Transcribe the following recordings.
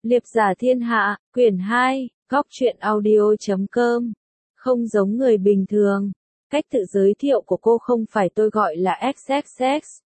Liệp giả thiên hạ, quyển 2, góc truyện audio.com. Không giống người bình thường. Cách tự giới thiệu của cô không phải tôi gọi là XXX,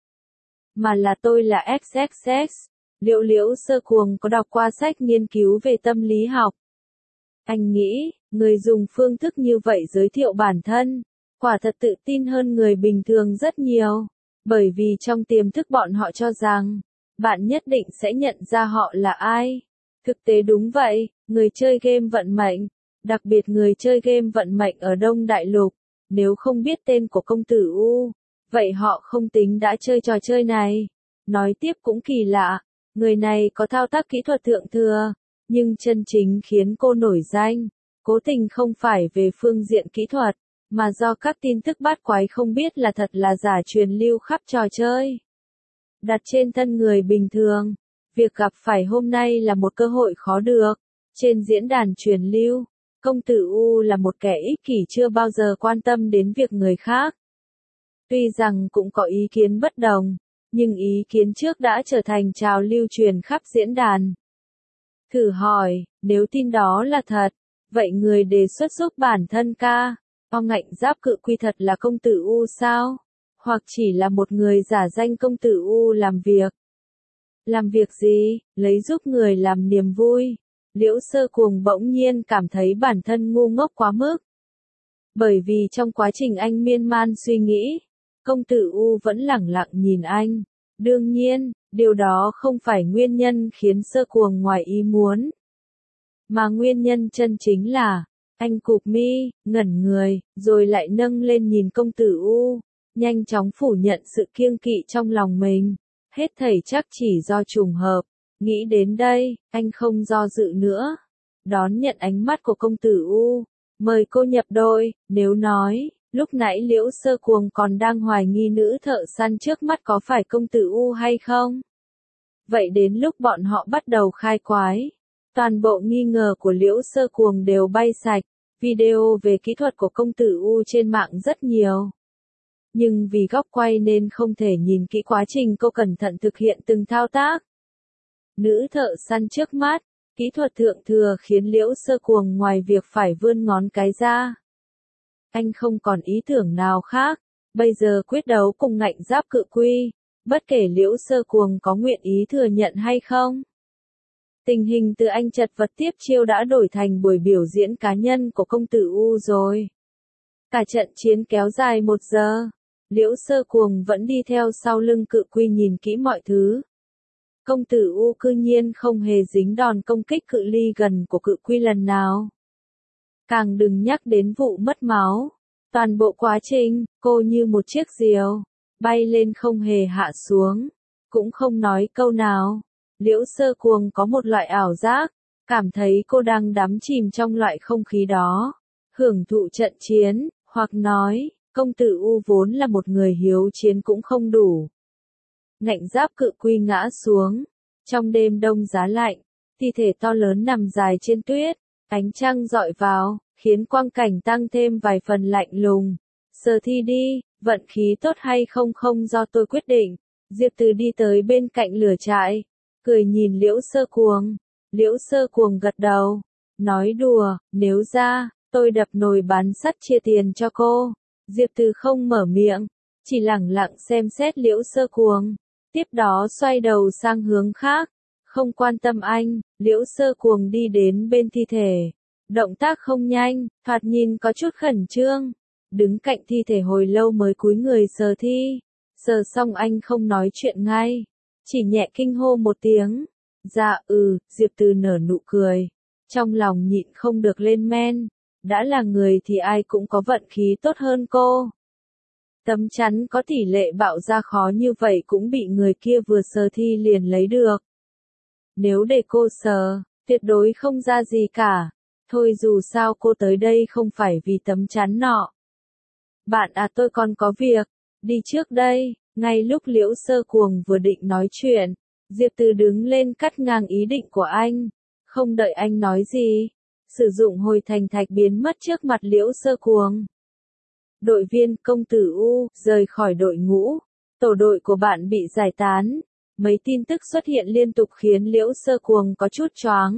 mà là tôi là XXX. Liễu Liễu Sơ Cuồng có đọc qua sách nghiên cứu về tâm lý học. Anh nghĩ, người dùng phương thức như vậy giới thiệu bản thân, quả thật tự tin hơn người bình thường rất nhiều. Bởi vì trong tiềm thức bọn họ cho rằng, bạn nhất định sẽ nhận ra họ là ai. Thực tế đúng vậy, người chơi game vận mệnh, đặc biệt người chơi game vận mệnh ở Đông Đại Lục, nếu không biết tên của công tử U, vậy họ không tính đã chơi trò chơi này. Nói tiếp cũng kỳ lạ, người này có thao tác kỹ thuật thượng thừa, nhưng chân chính khiến cô nổi danh, cố tình không phải về phương diện kỹ thuật, mà do các tin tức bát quái không biết là thật là giả truyền lưu khắp trò chơi. Đặt trên thân người bình thường, việc gặp phải hôm nay là một cơ hội khó được. Trên diễn đàn truyền lưu, công tử U là một kẻ ích kỷ chưa bao giờ quan tâm đến việc người khác. Tuy rằng cũng có ý kiến bất đồng, nhưng ý kiến trước đã trở thành trào lưu truyền khắp diễn đàn. Thử hỏi, nếu tin đó là thật, vậy người đề xuất giúp bản thân ca, Ngạnh Giáp Cự Quy thật là công tử U sao? Hoặc chỉ là một người giả danh công tử U làm việc? Làm việc gì, lấy giúp người làm niềm vui? Liễu Sơ Cuồng bỗng nhiên cảm thấy bản thân ngu ngốc quá mức. Bởi vì trong quá trình anh miên man suy nghĩ, công tử U vẫn lẳng lặng nhìn anh. Đương nhiên, điều đó không phải nguyên nhân khiến Sơ Cuồng ngoài ý muốn. Mà nguyên nhân chân chính là, anh cụp mi, ngẩn người, rồi lại nâng lên nhìn công tử U, nhanh chóng phủ nhận sự kiêng kỵ trong lòng mình. Hết thảy chắc chỉ do trùng hợp. Nghĩ đến đây, anh không do dự nữa. Đón nhận ánh mắt của công tử U, mời cô nhập đôi. Nếu nói, lúc nãy Liễu Sơ Cuồng còn đang hoài nghi nữ thợ săn trước mắt có phải công tử U hay không? Vậy đến lúc bọn họ bắt đầu khai quái, toàn bộ nghi ngờ của Liễu Sơ Cuồng đều bay sạch. Video về kỹ thuật của công tử U trên mạng rất nhiều. Nhưng vì góc quay nên không thể nhìn kỹ quá trình cô cẩn thận thực hiện từng thao tác. Nữ thợ săn trước mắt, kỹ thuật thượng thừa khiến Liễu Sơ Cuồng ngoài việc phải vươn ngón cái ra. Anh không còn ý tưởng nào khác, bây giờ quyết đấu cùng Ngạnh Giáp Cự Quy, bất kể Liễu Sơ Cuồng có nguyện ý thừa nhận hay không. Tình hình từ anh chật vật tiếp chiêu đã đổi thành buổi biểu diễn cá nhân của công tử U rồi. Cả trận chiến kéo dài 1 giờ, Liễu Sơ Cuồng vẫn đi theo sau lưng Cự Quy nhìn kỹ mọi thứ. Công tử U cư nhiên không hề dính đòn công kích cự ly gần của Cự Quy lần nào. Càng đừng nhắc đến vụ mất máu. Toàn bộ quá trình, cô như một chiếc diều, bay lên không hề hạ xuống, cũng không nói câu nào. Liễu Sơ Cuồng có một loại ảo giác, cảm thấy cô đang đắm chìm trong loại không khí đó, hưởng thụ trận chiến, hoặc nói, công tử U vốn là một người hiếu chiến cũng không đủ. Ngạnh Giáp Cự Quy ngã xuống, trong đêm đông giá lạnh, thi thể to lớn nằm dài trên tuyết, ánh trăng dọi vào, khiến quang cảnh tăng thêm vài phần lạnh lùng. Giờ thi đi, vận khí tốt hay không không do tôi quyết định. Diệp Từ đi tới bên cạnh lửa trại, cười nhìn Liễu Sơ Cuồng. Liễu Sơ Cuồng gật đầu, nói đùa, nếu ra, tôi đập nồi bán sắt chia tiền cho cô. Diệp Từ không mở miệng, chỉ lẳng lặng xem xét Liễu Sơ Cuồng, tiếp đó xoay đầu sang hướng khác, không quan tâm anh. Liễu Sơ Cuồng đi đến bên thi thể, động tác không nhanh, thoạt nhìn có chút khẩn trương, đứng cạnh thi thể hồi lâu mới cúi người sờ thi. Sờ xong anh không nói chuyện ngay, chỉ nhẹ kinh hô một tiếng. Dạ Diệp Từ nở nụ cười, trong lòng nhịn không được lên men. Đã là người thì ai cũng có vận khí tốt hơn cô. Tấm chắn có tỷ lệ bạo ra khó như vậy cũng bị người kia vừa sờ thi liền lấy được. Nếu để cô sờ, tuyệt đối không ra gì cả. Thôi dù sao cô tới đây không phải vì tấm chắn nọ. Bạn tôi còn có việc, đi trước đây. Ngay lúc Liễu Sơ Cuồng vừa định nói chuyện, Diệp Từ đứng lên cắt ngang ý định của anh. Không đợi anh nói gì, sử dụng hồi thành thạch biến mất trước mặt Liễu Sơ Cuồng. Đội viên công tử U rời khỏi đội ngũ, tổ đội của bạn bị giải tán. Mấy tin tức xuất hiện liên tục khiến Liễu Sơ Cuồng có chút choáng.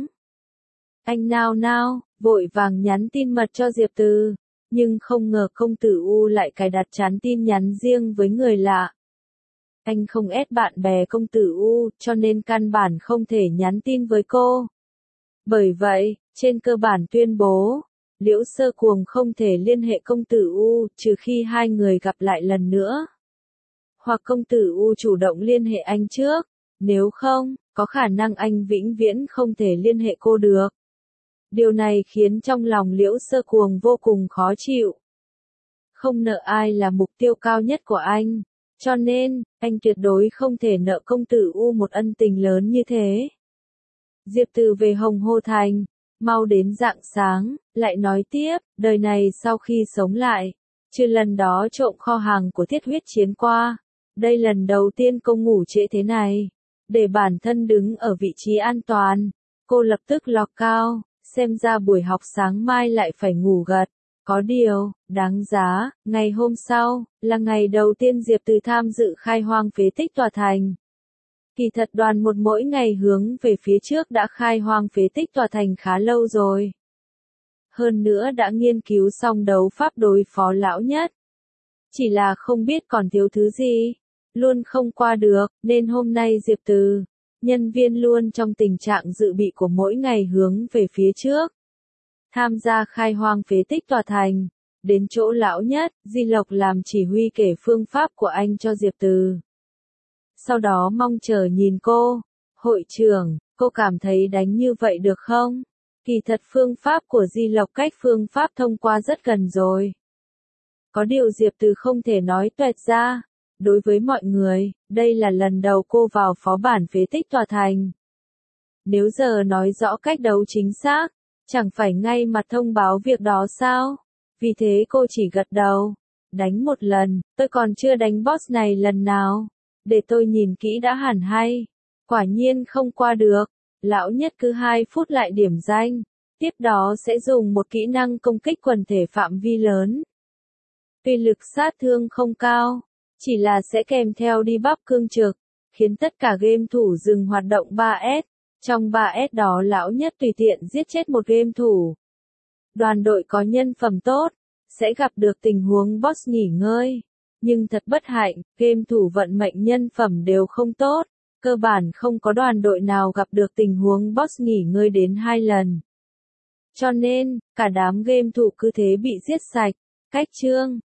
Anh nao nao, vội vàng nhắn tin mật cho Diệp Từ, nhưng không ngờ công tử U lại cài đặt chán tin nhắn riêng với người lạ. Anh không ép bạn bè công tử U, cho nên căn bản không thể nhắn tin với cô. Bởi vậy, trên cơ bản tuyên bố, Liễu Sơ Cuồng không thể liên hệ công tử U, trừ khi hai người gặp lại lần nữa. Hoặc công tử U chủ động liên hệ anh trước, nếu không, có khả năng anh vĩnh viễn không thể liên hệ cô được. Điều này khiến trong lòng Liễu Sơ Cuồng vô cùng khó chịu. Không nợ ai là mục tiêu cao nhất của anh, cho nên, anh tuyệt đối không thể nợ công tử U một ân tình lớn như thế. Diệp Từ về Hồng Hô Thành, mau đến rạng sáng, lại nói tiếp, đời này sau khi sống lại, trừ lần đó trộm kho hàng của Thiết Huyết Chiến qua, đây lần đầu tiên cô ngủ trễ thế này. Để bản thân đứng ở vị trí an toàn, cô lập tức log cao, xem ra buổi học sáng mai lại phải ngủ gật. Có điều, đáng giá, ngày hôm sau, là ngày đầu tiên Diệp Từ tham dự khai hoang phế tích tòa thành. Kỳ thật đoàn một mỗi ngày hướng về phía trước đã khai hoang phế tích tòa thành khá lâu rồi. Hơn nữa đã nghiên cứu xong đấu pháp đối phó lão nhất. Chỉ là không biết còn thiếu thứ gì, luôn không qua được, nên hôm nay Diệp Từ, nhân viên luôn trong tình trạng dự bị của mỗi ngày hướng về phía trước. Tham gia khai hoang phế tích tòa thành, đến chỗ lão nhất, Di Lộc làm chỉ huy kể phương pháp của anh cho Diệp Từ. Sau đó mong chờ nhìn cô, hội trưởng, cô cảm thấy đánh như vậy được không? Kỳ thật phương pháp của Di Lộc cách phương pháp thông qua rất gần rồi. Có điều Diệp Từ không thể nói toẹt ra. Đối với mọi người, đây là lần đầu cô vào phó bản phế tích tòa thành. Nếu giờ nói rõ cách đấu chính xác, chẳng phải ngay mặt thông báo việc đó sao? Vì thế cô chỉ gật đầu. Đánh một lần, tôi còn chưa đánh boss này lần nào. Để tôi nhìn kỹ đã hẳn hay. Quả nhiên không qua được. Lão nhất cứ 2 phút lại điểm danh. Tiếp đó sẽ dùng một kỹ năng công kích quần thể phạm vi lớn. Tuy lực sát thương không cao, chỉ là sẽ kèm theo debuff cương trực, khiến tất cả game thủ dừng hoạt động 3S. Trong 3S đó lão nhất tùy tiện giết chết một game thủ. Đoàn đội có nhân phẩm tốt, sẽ gặp được tình huống boss nghỉ ngơi. Nhưng thật bất hạnh, game thủ vận mệnh nhân phẩm đều không tốt. Cơ bản không có đoàn đội nào gặp được tình huống boss nghỉ ngơi đến 2 lần. Cho nên, cả đám game thủ cứ thế bị giết sạch. Cách chương